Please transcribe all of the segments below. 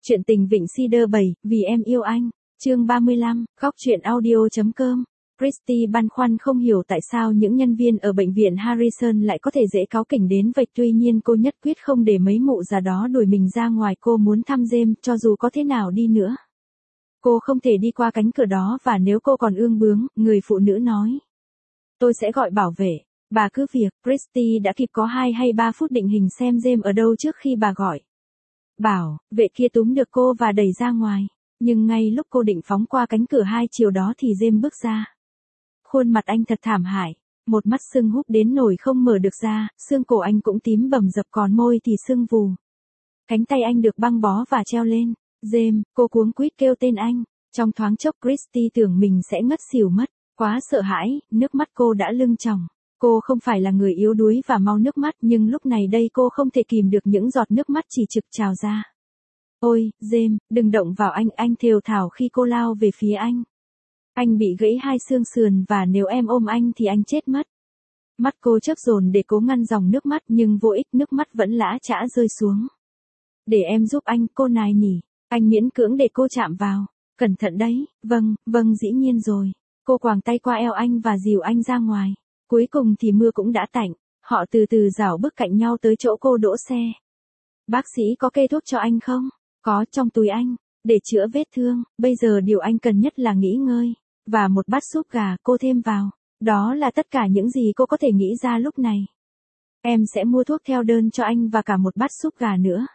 Chuyện tình Vịnh Cedar 7, vì em yêu anh. Chương 35, góc truyện audio.com. Christy băn khoăn không hiểu tại sao những nhân viên ở bệnh viện Harrison lại có thể dễ cáu kỉnh đến vậy, tuy nhiên cô nhất quyết không để mấy mụ già đó đuổi mình ra ngoài. Cô muốn thăm James cho dù có thế nào đi nữa. Cô không thể đi qua cánh cửa đó, và nếu cô còn ương bướng, người phụ nữ nói. Tôi sẽ gọi bảo vệ. Bà cứ việc. Christy đã kịp có 2 hay 3 phút định hình xem James ở đâu trước khi bà gọi. Bảo vệ kia túm được cô và đẩy ra ngoài. Nhưng ngay lúc cô định phóng qua cánh cửa hai chiều đó thì James bước ra. Khuôn mặt anh thật thảm hại. Một mắt sưng húp đến nổi không mở được ra, xương cổ anh cũng tím bầm dập, còn môi thì sưng vù. Cánh tay anh được băng bó và treo lên. James, cô cuống quýt kêu tên anh. Trong thoáng chốc Christy tưởng mình sẽ ngất xỉu mất. Quá sợ hãi, nước mắt cô đã lưng tròng. Cô không phải là người yếu đuối và mau nước mắt, nhưng lúc này đây cô không thể kìm được những giọt nước mắt chỉ trực trào ra. Ôi, James, đừng động vào anh thều thào khi cô lao về phía anh. Anh bị gãy 2 xương sườn và nếu em ôm anh thì anh chết mất. Mắt cô chớp dồn để cố ngăn dòng nước mắt, nhưng vô ích, nước mắt vẫn lã chã rơi xuống. Để em giúp anh, cô nài nỉ. Anh miễn cưỡng để cô chạm vào. Cẩn thận đấy. Vâng, dĩ nhiên rồi. Cô quàng tay qua eo anh và dìu anh ra ngoài. Cuối cùng thì mưa cũng đã tạnh. Họ từ từ rảo bước cạnh nhau tới chỗ cô đỗ xe. Bác sĩ có kê thuốc cho anh không? Có, trong túi anh. Để chữa vết thương, bây giờ điều anh cần nhất là nghỉ ngơi. Và một bát súp gà, cô thêm vào. Đó là tất cả những gì cô có thể nghĩ ra lúc này. Em sẽ mua thuốc theo đơn cho anh và cả một bát súp gà nữa.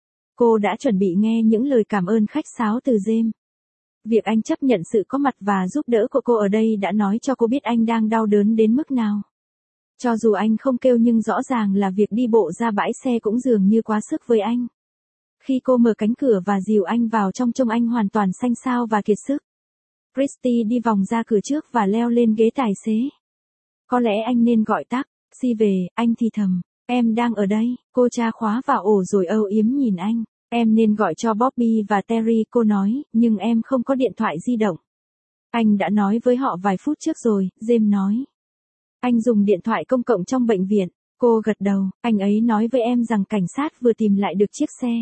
Cô đã chuẩn bị nghe những lời cảm ơn khách sáo từ James. Việc anh chấp nhận sự có mặt và giúp đỡ của cô ở đây đã nói cho cô biết anh đang đau đớn đến mức nào. Cho dù anh không kêu nhưng rõ ràng là việc đi bộ ra bãi xe cũng dường như quá sức với anh. Khi cô mở cánh cửa và dìu anh vào trong, trông anh hoàn toàn xanh xao và kiệt sức. Christy đi vòng ra cửa trước và leo lên ghế tài xế. Có lẽ anh nên gọi taxi về, anh thì thầm. Em đang ở đây. Cô tra khóa vào ổ rồi âu yếm nhìn anh. Em nên gọi cho Bobby và Terry, cô nói, nhưng em không có điện thoại di động. Anh đã nói với họ vài phút trước rồi, James nói. Anh dùng điện thoại công cộng trong bệnh viện. Cô gật đầu, anh ấy nói với em rằng cảnh sát vừa tìm lại được chiếc xe.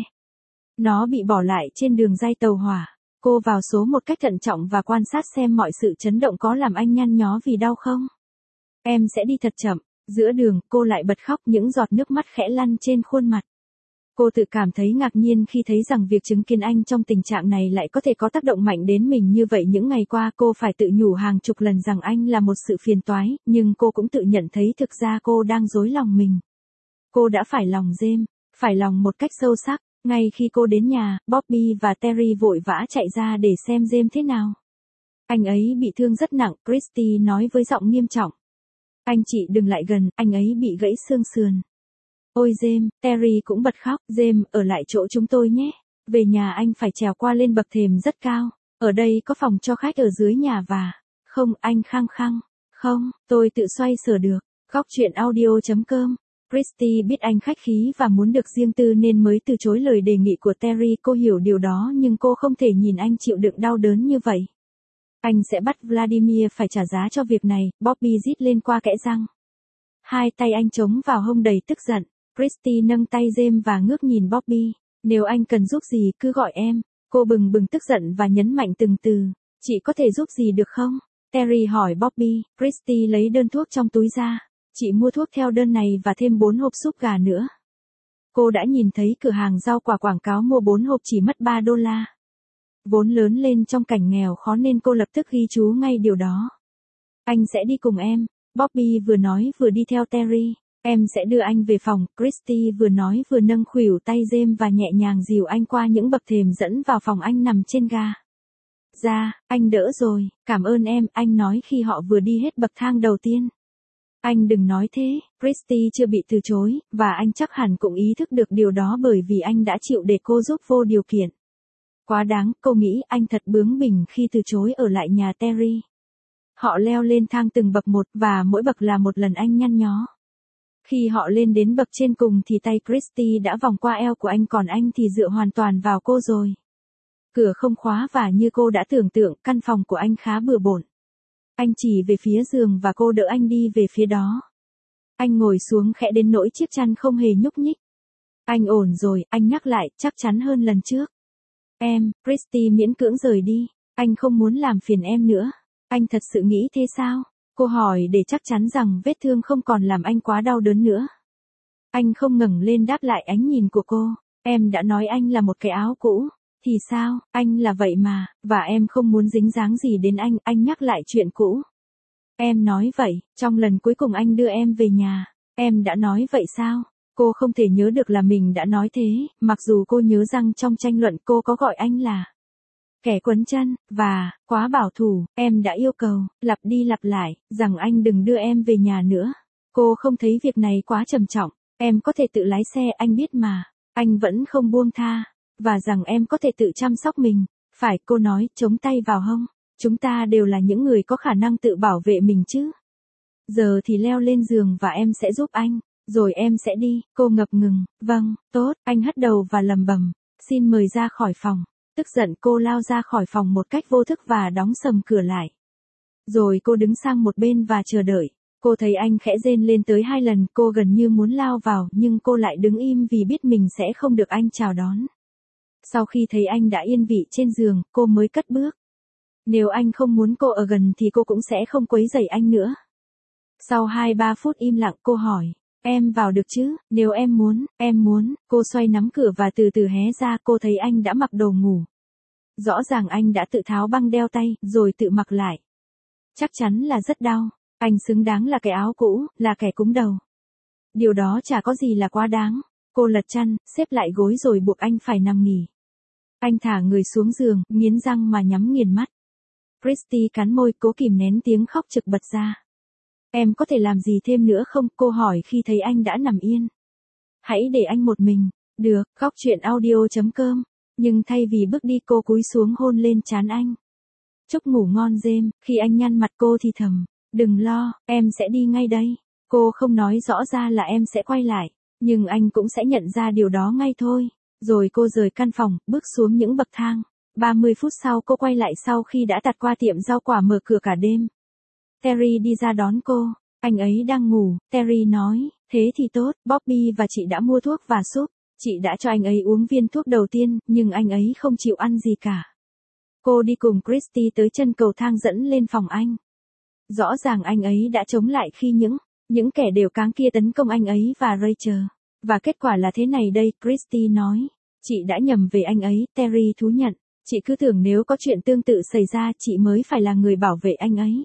Nó bị bỏ lại trên đường ray tàu hỏa. Cô vào số một cách thận trọng và quan sát xem mọi sự chấn động có làm anh nhăn nhó vì đau không. Em sẽ đi thật chậm. Giữa đường, cô lại bật khóc, những giọt nước mắt khẽ lăn trên khuôn mặt. Cô tự cảm thấy ngạc nhiên khi thấy rằng việc chứng kiến anh trong tình trạng này lại có thể có tác động mạnh đến mình như vậy. Những ngày qua cô phải tự nhủ hàng chục lần rằng anh là một sự phiền toái, nhưng cô cũng tự nhận thấy thực ra cô đang dối lòng mình. Cô đã phải lòng James, phải lòng một cách sâu sắc. Ngay khi cô đến nhà, Bobby và Terry vội vã chạy ra để xem James thế nào. Anh ấy bị thương rất nặng, Christy nói với giọng nghiêm trọng. Anh chị đừng lại gần, anh ấy bị gãy xương sườn. Ôi James, Terry cũng bật khóc. James, ở lại chỗ chúng tôi nhé. Về nhà anh phải trèo qua lên bậc thềm rất cao. Ở đây có phòng cho khách ở dưới nhà và... Không, anh khăng khăng. Không, tôi tự xoay sở được. Góc truyện audio.com. Christy biết anh khách khí và muốn được riêng tư nên mới từ chối lời đề nghị của Terry. Cô hiểu điều đó nhưng cô không thể nhìn anh chịu đựng đau đớn như vậy. Anh sẽ bắt Vladimir phải trả giá cho việc này, Bobby rít lên qua kẽ răng. 2 tay anh chống vào hông đầy tức giận. Christy nâng tay James và ngước nhìn Bobby. Nếu anh cần giúp gì cứ gọi em. Cô bừng bừng tức giận và nhấn mạnh từng từ. Chị có thể giúp gì được không? Terry hỏi Bobby. Christy lấy đơn thuốc trong túi ra. Chị mua thuốc theo đơn này và thêm 4 hộp súp gà nữa. Cô đã nhìn thấy cửa hàng rau quả quảng cáo mua 4 hộp chỉ mất $3. Vốn lớn lên trong cảnh nghèo khó nên cô lập tức ghi chú ngay điều đó. Anh sẽ đi cùng em. Bobby vừa nói vừa đi theo Terry. Em sẽ đưa anh về phòng, Christy vừa nói vừa nâng khuỷu tay James và nhẹ nhàng dìu anh qua những bậc thềm dẫn vào phòng anh nằm trên ga. Anh đỡ rồi, cảm ơn em, anh nói khi họ vừa đi hết bậc thang đầu tiên. Anh đừng nói thế, Christy chưa bị từ chối, và anh chắc hẳn cũng ý thức được điều đó bởi vì anh đã chịu để cô giúp vô điều kiện. Quá đáng, cô nghĩ anh thật bướng bỉnh khi từ chối ở lại nhà Terry. Họ leo lên thang từng bậc một và mỗi bậc là một lần anh nhăn nhó. Khi họ lên đến bậc trên cùng thì tay Christy đã vòng qua eo của anh, còn anh thì dựa hoàn toàn vào cô rồi. Cửa không khóa và như cô đã tưởng tượng, căn phòng của anh khá bừa bộn. Anh chỉ về phía giường và cô đỡ anh đi về phía đó. Anh ngồi xuống khẽ đến nỗi chiếc chăn không hề nhúc nhích. Anh ổn rồi, anh nhắc lại, chắc chắn hơn lần trước. Em, Christy miễn cưỡng rời đi. Anh không muốn làm phiền em nữa. Anh thật sự nghĩ thế sao? Cô hỏi để chắc chắn rằng vết thương không còn làm anh quá đau đớn nữa. Anh không ngẩng lên đáp lại ánh nhìn của cô. Em đã nói anh là một cái áo cũ. Thì sao, anh là vậy mà, và em không muốn dính dáng gì đến anh nhắc lại chuyện cũ. Em nói vậy, trong lần cuối cùng anh đưa em về nhà, em đã nói vậy sao? Cô không thể nhớ được là mình đã nói thế, mặc dù cô nhớ rằng trong tranh luận cô có gọi anh là kẻ quấn chân, và, quá bảo thủ, em đã yêu cầu, lặp đi lặp lại, rằng anh đừng đưa em về nhà nữa. Cô không thấy việc này quá trầm trọng, em có thể tự lái xe anh biết mà, anh vẫn không buông tha, và rằng em có thể tự chăm sóc mình. Phải, cô nói, chống tay vào hông. Chúng ta đều là những người có khả năng tự bảo vệ mình chứ. Giờ thì leo lên giường và em sẽ giúp anh, rồi em sẽ đi. Cô ngập ngừng, vâng, tốt, anh hất đầu và lầm bầm, xin mời ra khỏi phòng. Tức giận cô lao ra khỏi phòng một cách vô thức và đóng sầm cửa lại. Rồi cô đứng sang một bên và chờ đợi. Cô thấy anh khẽ rên lên tới 2 lần, cô gần như muốn lao vào, nhưng cô lại đứng im vì biết mình sẽ không được anh chào đón. Sau khi thấy anh đã yên vị trên giường, cô mới cất bước. Nếu anh không muốn cô ở gần thì cô cũng sẽ không quấy rầy anh nữa. Sau 2-3 phút im lặng cô hỏi, em vào được chứ, nếu em muốn, cô xoay nắm cửa và từ từ hé ra. Cô thấy anh đã mặc đồ ngủ. Rõ ràng anh đã tự tháo băng đeo tay, rồi tự mặc lại. Chắc chắn là rất đau, anh xứng đáng là cái áo cũ, là kẻ cúm đầu. Điều đó chả có gì là quá đáng. Cô lật chăn, xếp lại gối rồi buộc anh phải nằm nghỉ. Anh thả người xuống giường, nghiến răng mà nhắm nghiền mắt. Christy cắn môi, cố kìm nén tiếng khóc trực bật ra. Em có thể làm gì thêm nữa không? Cô hỏi khi thấy anh đã nằm yên. Hãy để anh một mình. Được, khóc chuyện audio.com. Nhưng thay vì bước đi cô cúi xuống hôn lên trán anh. Chúc ngủ ngon James. Khi anh nhăn mặt cô thì thầm. Đừng lo, em sẽ đi ngay đây. Cô không nói rõ ra là em sẽ quay lại. Nhưng anh cũng sẽ nhận ra điều đó ngay thôi. Rồi cô rời căn phòng, bước xuống những bậc thang. 30 phút sau cô quay lại sau khi đã tạt qua tiệm rau quả mở cửa cả đêm. Terry đi ra đón cô. Anh ấy đang ngủ, Terry nói. Thế thì tốt, Bobby và chị đã mua thuốc và súp. Chị đã cho anh ấy uống viên thuốc đầu tiên, nhưng anh ấy không chịu ăn gì cả. Cô đi cùng Christy tới chân cầu thang dẫn lên phòng anh. Rõ ràng anh ấy đã chống lại khi những kẻ đều cáng kia tấn công anh ấy và Rachel. Và kết quả là thế này đây, Christy nói. Chị đã nhầm về anh ấy, Terry thú nhận. Chị cứ tưởng nếu có chuyện tương tự xảy ra chị mới phải là người bảo vệ anh ấy.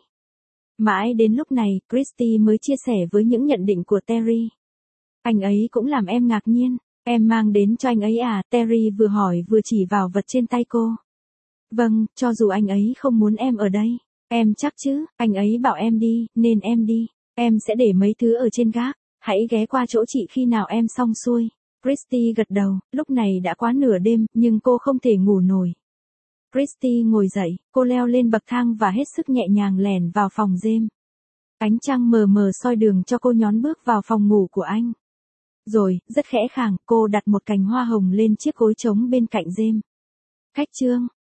Mãi đến lúc này, Christy mới chia sẻ với những nhận định của Terry. Anh ấy cũng làm em ngạc nhiên. Em mang đến cho anh ấy à? Terry vừa hỏi vừa chỉ vào vật trên tay cô. Vâng, cho dù anh ấy không muốn em ở đây. Em chắc chứ, anh ấy bảo em đi, nên em đi. Em sẽ để mấy thứ ở trên gác. Hãy ghé qua chỗ chị khi nào em xong xuôi. Christy gật đầu, lúc này đã quá nửa đêm, nhưng cô không thể ngủ nổi. Christy ngồi dậy, cô leo lên bậc thang và hết sức nhẹ nhàng lẻn vào phòng James. Ánh trăng mờ mờ soi đường cho cô nhón bước vào phòng ngủ của anh. Rồi, rất khẽ khàng, cô đặt một cành hoa hồng lên chiếc gối trống bên cạnh James. Khách trương,